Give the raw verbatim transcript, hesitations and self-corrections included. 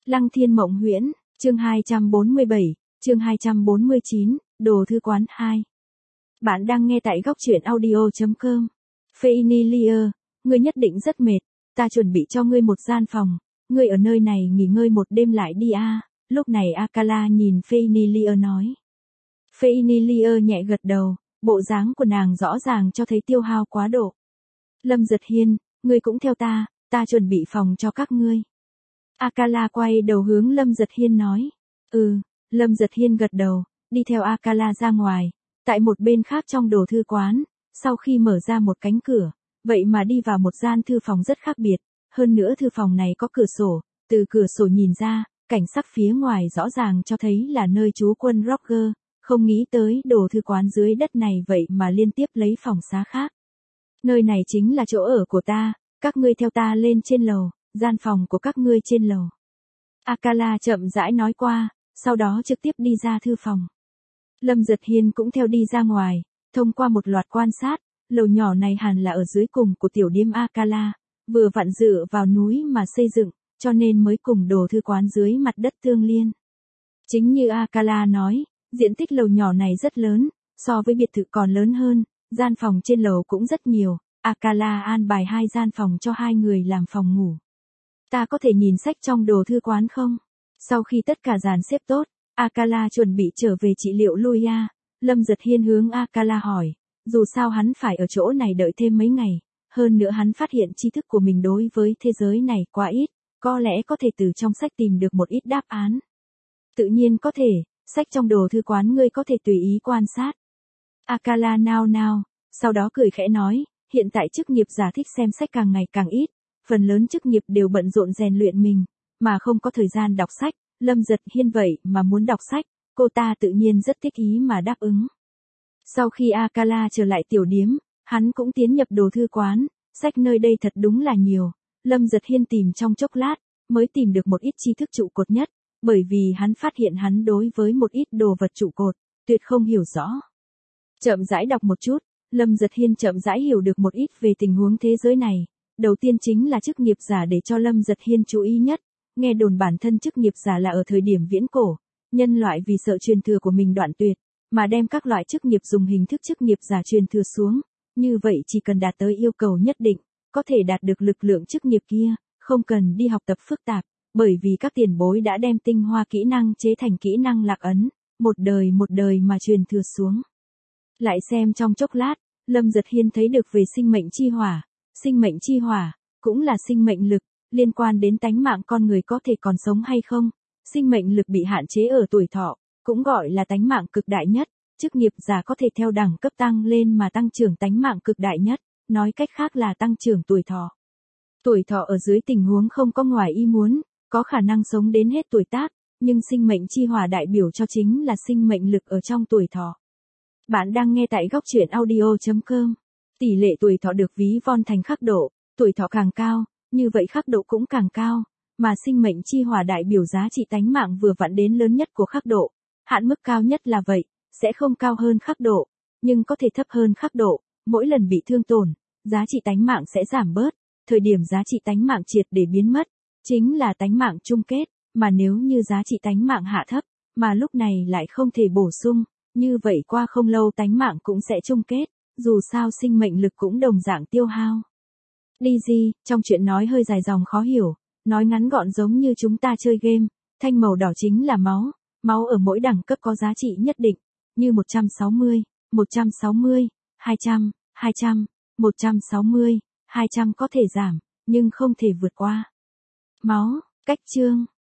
Lăng Thiên Mộng Huyễn, chương hai trăm bốn mươi bảy, chương hai trăm bốn mươi chín, Đồ Thư Quán hai. Bạn đang nghe tại góc truyện audio chấm com. Phoenilia, ngươi nhất định rất mệt, ta chuẩn bị cho ngươi một gian phòng, ngươi ở nơi này nghỉ ngơi một đêm lại đi a. À. Lúc này Akala nhìn Phoenilia nói. Phoenilia nhẹ gật đầu, bộ dáng của nàng rõ ràng cho thấy tiêu hao quá độ. Lâm Giật Hiên, ngươi cũng theo ta, ta chuẩn bị phòng cho các ngươi. Akala quay đầu hướng Lâm Giật Hiên nói. Ừ, Lâm Giật Hiên gật đầu, đi theo Akala ra ngoài. Tại một bên khác trong đồ thư quán, sau khi mở ra một cánh cửa, vậy mà đi vào một gian thư phòng rất khác biệt. Hơn nữa thư phòng này có cửa sổ, từ cửa sổ nhìn ra, cảnh sắc phía ngoài rõ ràng cho thấy là nơi trú quân Roger. Không nghĩ tới đồ thư quán dưới đất này vậy mà liên tiếp lấy phòng xá khác. Nơi này chính là chỗ ở của ta, các ngươi theo ta lên trên lầu, gian phòng của các ngươi trên lầu. Akala chậm rãi nói qua, sau đó trực tiếp đi ra thư phòng. Lâm Giật Hiên cũng theo đi ra ngoài, thông qua một loạt quan sát, lầu nhỏ này hẳn là ở dưới cùng của tiểu điếm Akala, vừa vặn dựa vào núi mà xây dựng, cho nên mới cùng đồ thư quán dưới mặt đất tương liên. Chính như Akala nói, diện tích lầu nhỏ này rất lớn, so với biệt thự còn lớn hơn, gian phòng trên lầu cũng rất nhiều. Akala an bài hai gian phòng cho hai người làm phòng ngủ. Ta có thể nhìn sách trong đồ thư quán không? Sau khi tất cả dàn xếp tốt, Akala chuẩn bị trở về trị liệu Luya. Lâm Giật Hiên hướng Akala hỏi, dù sao hắn phải ở chỗ này đợi thêm mấy ngày, hơn nữa hắn phát hiện tri thức của mình đối với thế giới này quá ít, có lẽ có thể từ trong sách tìm được một ít đáp án. Tự nhiên có thể, sách trong đồ thư quán ngươi có thể tùy ý quan sát. Akala nao nao, sau đó cười khẽ nói, hiện tại chức nghiệp giả thích xem sách càng ngày càng ít, phần lớn chức nghiệp đều bận rộn rèn luyện mình, mà không có thời gian đọc sách. Lâm Giật Hiên vậy mà muốn đọc sách, cô ta tự nhiên rất thích ý mà đáp ứng. Sau khi Akala trở lại tiểu điếm, hắn cũng tiến nhập đồ thư quán, sách nơi đây thật đúng là nhiều. Lâm Giật Hiên tìm trong chốc lát, mới tìm được một ít tri thức trụ cột nhất, bởi vì hắn phát hiện hắn đối với một ít đồ vật trụ cột, tuyệt không hiểu rõ. Chậm rãi đọc một chút, Lâm Giật Hiên chậm rãi hiểu được một ít về tình huống thế giới này. Đầu tiên chính là chức nghiệp giả để cho Lâm Giật Hiên chú ý nhất. Nghe đồn bản thân chức nghiệp giả là ở thời điểm viễn cổ, nhân loại vì sợ truyền thừa của mình đoạn tuyệt, mà đem các loại chức nghiệp dùng hình thức chức nghiệp giả truyền thừa xuống. Như vậy chỉ cần đạt tới yêu cầu nhất định, có thể đạt được lực lượng chức nghiệp kia, không cần đi học tập phức tạp, bởi vì các tiền bối đã đem tinh hoa kỹ năng chế thành kỹ năng lạc ấn, một đời một đời mà truyền thừa xuống. Lại xem trong chốc lát, Lâm Giật Hiên thấy được về sinh mệnh chi hỏa. Sinh mệnh chi hỏa, cũng là sinh mệnh lực, liên quan đến tánh mạng con người có thể còn sống hay không. Sinh mệnh lực bị hạn chế ở tuổi thọ, cũng gọi là tánh mạng cực đại nhất. Chức nghiệp giả có thể theo đẳng cấp tăng lên mà tăng trưởng tánh mạng cực đại nhất, nói cách khác là tăng trưởng tuổi thọ. Tuổi thọ ở dưới tình huống không có ngoài ý muốn, có khả năng sống đến hết tuổi tác, nhưng sinh mệnh chi hỏa đại biểu cho chính là sinh mệnh lực ở trong tuổi thọ. Bạn đang nghe tại góc truyện audio chấm com. Tỷ lệ tuổi thọ được ví von thành khắc độ, tuổi thọ càng cao, như vậy khắc độ cũng càng cao, mà sinh mệnh chi hỏa đại biểu giá trị tánh mạng vừa vặn đến lớn nhất của khắc độ. Hạn mức cao nhất là vậy, sẽ không cao hơn khắc độ, nhưng có thể thấp hơn khắc độ, mỗi lần bị thương tổn, giá trị tánh mạng sẽ giảm bớt, thời điểm giá trị tánh mạng triệt để biến mất, chính là tánh mạng chung kết, mà nếu như giá trị tánh mạng hạ thấp, mà lúc này lại không thể bổ sung, như vậy qua không lâu tánh mạng cũng sẽ chung kết. Dù sao sinh mệnh lực cũng đồng dạng tiêu hao. đê giê, trong chuyện nói hơi dài dòng khó hiểu, nói ngắn gọn giống như chúng ta chơi game, thanh màu đỏ chính là máu, máu ở mỗi đẳng cấp có giá trị nhất định, như một trăm sáu mươi, một trăm sáu mươi, hai trăm, hai trăm, một trăm sáu mươi, hai trăm có thể giảm, nhưng không thể vượt qua. Máu, cách chương.